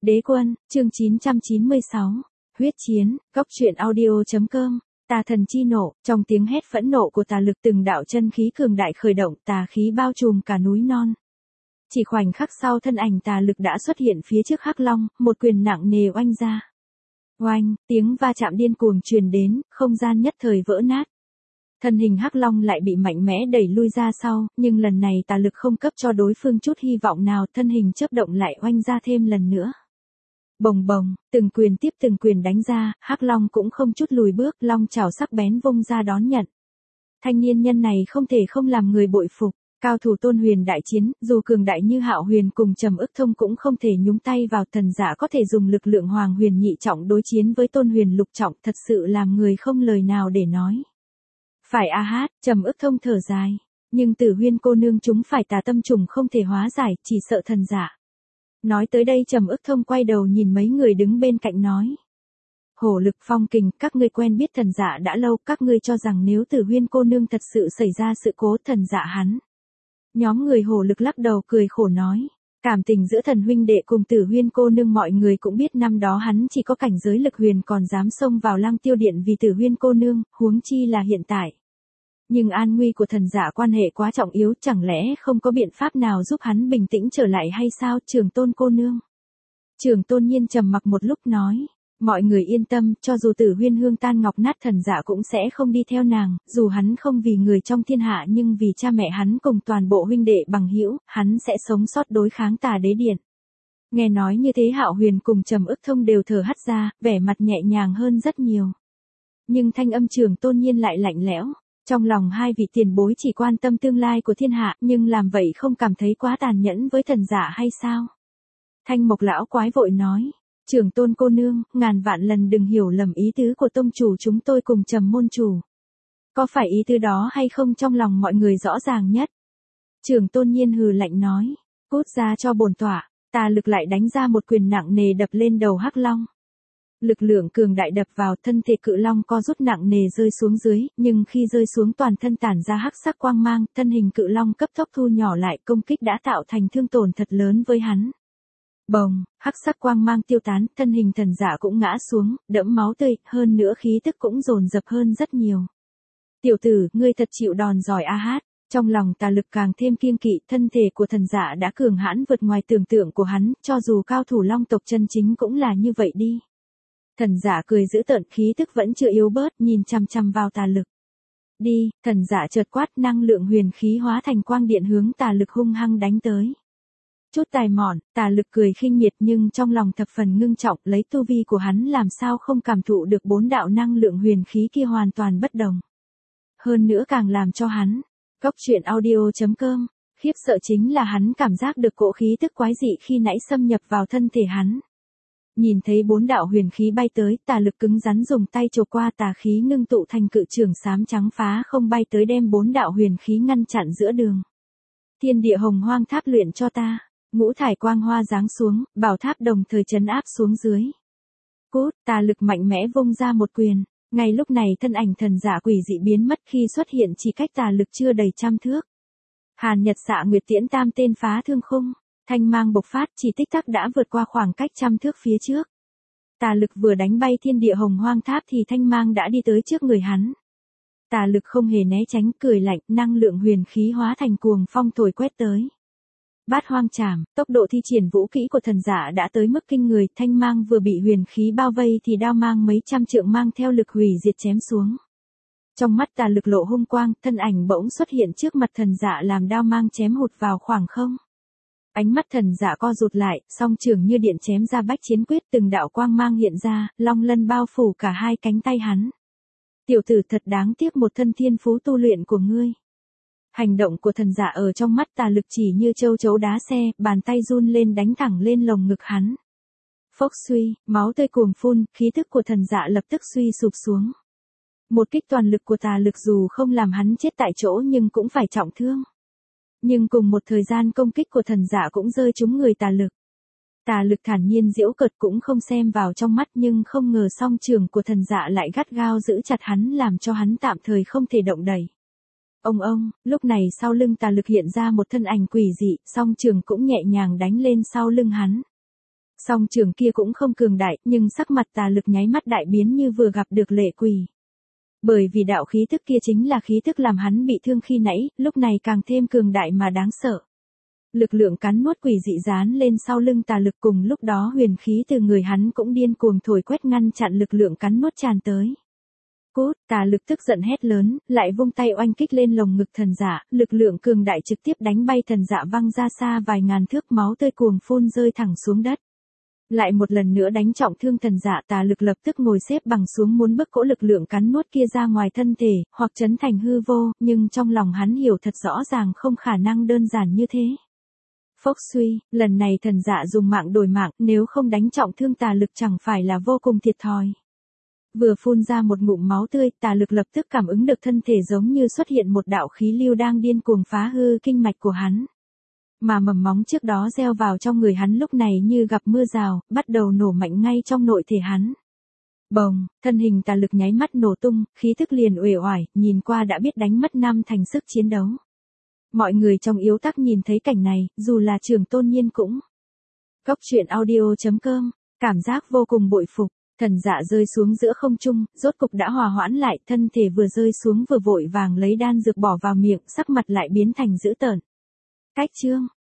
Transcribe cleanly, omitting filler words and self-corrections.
Đế quân, chương 996. Huyết chiến, góc truyện audio.com. Tà thần chi nộ, trong tiếng hét phẫn nộ của tà lực từng đạo chân khí cường đại khởi động, tà khí bao trùm cả núi non. Chỉ khoảnh khắc sau thân ảnh tà lực đã xuất hiện phía trước Hắc Long, một quyền nặng nề oanh ra. Oanh, tiếng va chạm điên cuồng truyền đến, không gian nhất thời vỡ nát. Thân hình Hắc Long lại bị mạnh mẽ đẩy lui ra sau, nhưng lần này tà lực không cấp cho đối phương chút hy vọng nào, thân hình chớp động lại oanh ra thêm lần nữa. Bồng bồng, từng quyền tiếp từng quyền đánh ra, Hắc Long cũng không chút lùi bước, long chảo sắc bén vung ra đón nhận. Thanh niên nhân này không thể không làm người bội phục, cao thủ Tôn Huyền đại chiến, dù cường đại như Hạo Huyền cùng Trầm Ức Thông cũng không thể nhúng tay vào, thần giả có thể dùng lực lượng Hoàng Huyền nhị trọng đối chiến với Tôn Huyền lục trọng, thật sự làm người không lời nào để nói. Phải a hát, Trầm Ức Thông thở dài, nhưng Tử Huyên cô nương chúng phải tà tâm trùng không thể hóa giải, chỉ sợ thần giả. Nói tới đây Trầm Ức Thông quay đầu nhìn mấy người đứng bên cạnh nói. Hổ Lực Phong Kình, các ngươi quen biết thần giả đã lâu, các ngươi cho rằng nếu Tử Huyên cô nương thật sự xảy ra sự cố, thần giả hắn. Nhóm người Hổ Lực lắc đầu cười khổ nói. Cảm tình giữa thần huynh đệ cùng Tử Huyên cô nương mọi người cũng biết, năm đó hắn chỉ có cảnh giới lực huyền còn dám xông vào Lăng Tiêu Điện vì Tử Huyên cô nương, huống chi là hiện tại. Nhưng an nguy của thần giả quan hệ quá trọng yếu, chẳng lẽ không có biện pháp nào giúp hắn bình tĩnh trở lại hay sao, Trường Tôn cô nương? Trường Tôn Nhiên trầm mặc một lúc nói, mọi người yên tâm, cho dù Tử Huyên hương tan ngọc nát thần giả cũng sẽ không đi theo nàng, dù hắn không vì người trong thiên hạ nhưng vì cha mẹ hắn cùng toàn bộ huynh đệ bằng hữu, hắn sẽ sống sót đối kháng Tà Đế Điện. Nghe nói như thế Hạo Huyền cùng Trầm Ức Thông đều thở hắt ra, vẻ mặt nhẹ nhàng hơn rất nhiều. Nhưng thanh âm Trường Tôn Nhiên lại lạnh lẽo. Trong lòng hai vị tiền bối chỉ quan tâm tương lai của thiên hạ, nhưng làm vậy không cảm thấy quá tàn nhẫn với thần giả hay sao? Thanh Mộc lão quái vội nói, Trường Tôn cô nương, ngàn vạn lần đừng hiểu lầm ý tứ của tông chủ chúng tôi cùng Trầm môn chủ. Có phải ý tứ đó hay không trong lòng mọi người rõ ràng nhất? Trường Tôn Nhiên hừ lạnh nói, cút ra cho bổn tọa, tà lực lại đánh ra một quyền nặng nề đập lên đầu Hắc Long. Lực lượng cường đại đập vào, thân thể cự long co rút nặng nề rơi xuống dưới, nhưng khi rơi xuống toàn thân tản ra hắc sắc quang mang, thân hình cự long cấp tốc thu nhỏ lại, công kích đã tạo thành thương tổn thật lớn với hắn. Bồng, hắc sắc quang mang tiêu tán, thân hình thần giả cũng ngã xuống, đẫm máu tươi, hơn nữa khí tức cũng dồn dập hơn rất nhiều. Tiểu tử, ngươi thật chịu đòn giỏi a hát. Trong lòng tà lực càng thêm kiêng kỵ, thân thể của thần giả đã cường hãn vượt ngoài tưởng tượng của hắn, cho dù cao thủ long tộc chân chính cũng là như vậy đi. Thần giả cười giễu tợn, khí tức vẫn chưa yếu bớt, nhìn chằm chằm vào tà lực. Đi, thần giả chợt quát, năng lượng huyền khí hóa thành quang điện hướng tà lực hung hăng đánh tới. Chút tài mọn, tà lực cười khinh miệt nhưng trong lòng thập phần ngưng trọng, lấy tu vi của hắn làm sao không cảm thụ được bốn đạo năng lượng huyền khí kia hoàn toàn bất đồng. Hơn nữa càng làm cho hắn, góc truyện audio.com, khiếp sợ chính là hắn cảm giác được cỗ khí tức quái dị khi nãy xâm nhập vào thân thể hắn. Nhìn thấy bốn đạo huyền khí bay tới, tà lực cứng rắn dùng tay chộp qua, tà khí ngưng tụ thành cự trường xám trắng phá không bay tới đem bốn đạo huyền khí ngăn chặn giữa đường. Thiên địa hồng hoang tháp luyện cho ta, ngũ thải quang hoa giáng xuống, bảo tháp đồng thời trấn áp xuống dưới. Cút, tà lực mạnh mẽ vung ra một quyền, ngay lúc này thân ảnh thần giả quỷ dị biến mất, khi xuất hiện chỉ cách tà lực chưa đầy trăm thước. Hàn Nhật Xạ Nguyệt Tiễn tam tên phá thương khung. Thanh mang bộc phát, chỉ tích tắc đã vượt qua khoảng cách trăm thước phía trước. Tà lực vừa đánh bay thiên địa hồng hoang tháp thì thanh mang đã đi tới trước người hắn. Tà lực không hề né tránh, cười lạnh, năng lượng huyền khí hóa thành cuồng phong thổi quét tới. Bát hoang trảm, tốc độ thi triển vũ kỹ của thần giả đã tới mức kinh người, thanh mang vừa bị huyền khí bao vây thì đao mang mấy trăm trượng mang theo lực hủy diệt chém xuống. Trong mắt tà lực lộ hung quang, thân ảnh bỗng xuất hiện trước mặt thần giả làm đao mang chém hụt vào khoảng không. Ánh mắt thần giả co rụt lại, song trường như điện chém ra bách chiến quyết, từng đạo quang mang hiện ra, long lân bao phủ cả hai cánh tay hắn. Tiểu tử thật đáng tiếc một thân thiên phú tu luyện của ngươi. Hành động của thần giả ở trong mắt tà lực chỉ như châu chấu đá xe, bàn tay run lên đánh thẳng lên lồng ngực hắn. Phốc suy, máu tươi cuồng phun, khí tức của thần giả lập tức suy sụp xuống. Một kích toàn lực của tà lực dù không làm hắn chết tại chỗ nhưng cũng phải trọng thương. Nhưng cùng một thời gian công kích của thần giả cũng rơi trúng người tà lực. Tà lực thản nhiên giễu cợt cũng không xem vào trong mắt, nhưng không ngờ song trường của thần giả lại gắt gao giữ chặt hắn làm cho hắn tạm thời không thể động đậy. Ông, lúc này sau lưng tà lực hiện ra một thân ảnh quỷ dị, song trường cũng nhẹ nhàng đánh lên sau lưng hắn. Song trường kia cũng không cường đại, nhưng sắc mặt Tà Lực nháy mắt đại biến như vừa gặp được lệ quỷ. Bởi vì đạo khí tức kia chính là khí tức làm hắn bị thương khi nãy, lúc này càng thêm cường đại mà đáng sợ. Lực lượng cắn nuốt quỷ dị dán lên sau lưng Tà Lực, cùng lúc đó huyền khí từ người hắn cũng điên cuồng thổi quét ngăn chặn lực lượng cắn nuốt tràn tới. Cút, Tà Lực tức giận hét lớn, lại vung tay oanh kích lên lồng ngực thần dạ, lực lượng cường đại trực tiếp đánh bay thần dạ văng ra xa vài ngàn thước, máu tươi cuồng phun rơi thẳng xuống đất. Lại một lần nữa đánh trọng thương thần dạ, Tà Lực lập tức ngồi xếp bằng xuống muốn bức cỗ lực lượng cắn nuốt kia ra ngoài thân thể, hoặc chấn thành hư vô, nhưng trong lòng hắn hiểu thật rõ ràng không khả năng đơn giản như thế. Phốc suy, lần này thần dạ dùng mạng đổi mạng, nếu không đánh trọng thương Tà Lực chẳng phải là vô cùng thiệt thòi. Vừa phun ra một ngụm máu tươi, Tà Lực lập tức cảm ứng được thân thể giống như xuất hiện một đạo khí lưu đang điên cuồng phá hư kinh mạch của hắn. Mà mầm móng trước đó gieo vào trong người hắn lúc này như gặp mưa rào, bắt đầu nổ mạnh ngay trong nội thể hắn. Bồng, thân hình Tà Lực nháy mắt nổ tung, khí thức liền uể oải, nhìn qua đã biết đánh mất 5 thành sức chiến đấu. Mọi người trong yếu tắc nhìn thấy cảnh này, dù là Trường Tôn Nhiên cũng. Góc truyện audio.com, cảm giác vô cùng bội phục. Thần dạ rơi xuống giữa không trung, rốt cục đã hòa hoãn lại, thân thể vừa rơi xuống vừa vội vàng lấy đan dược bỏ vào miệng, sắc mặt lại biến thành dữ tợn. Cách chương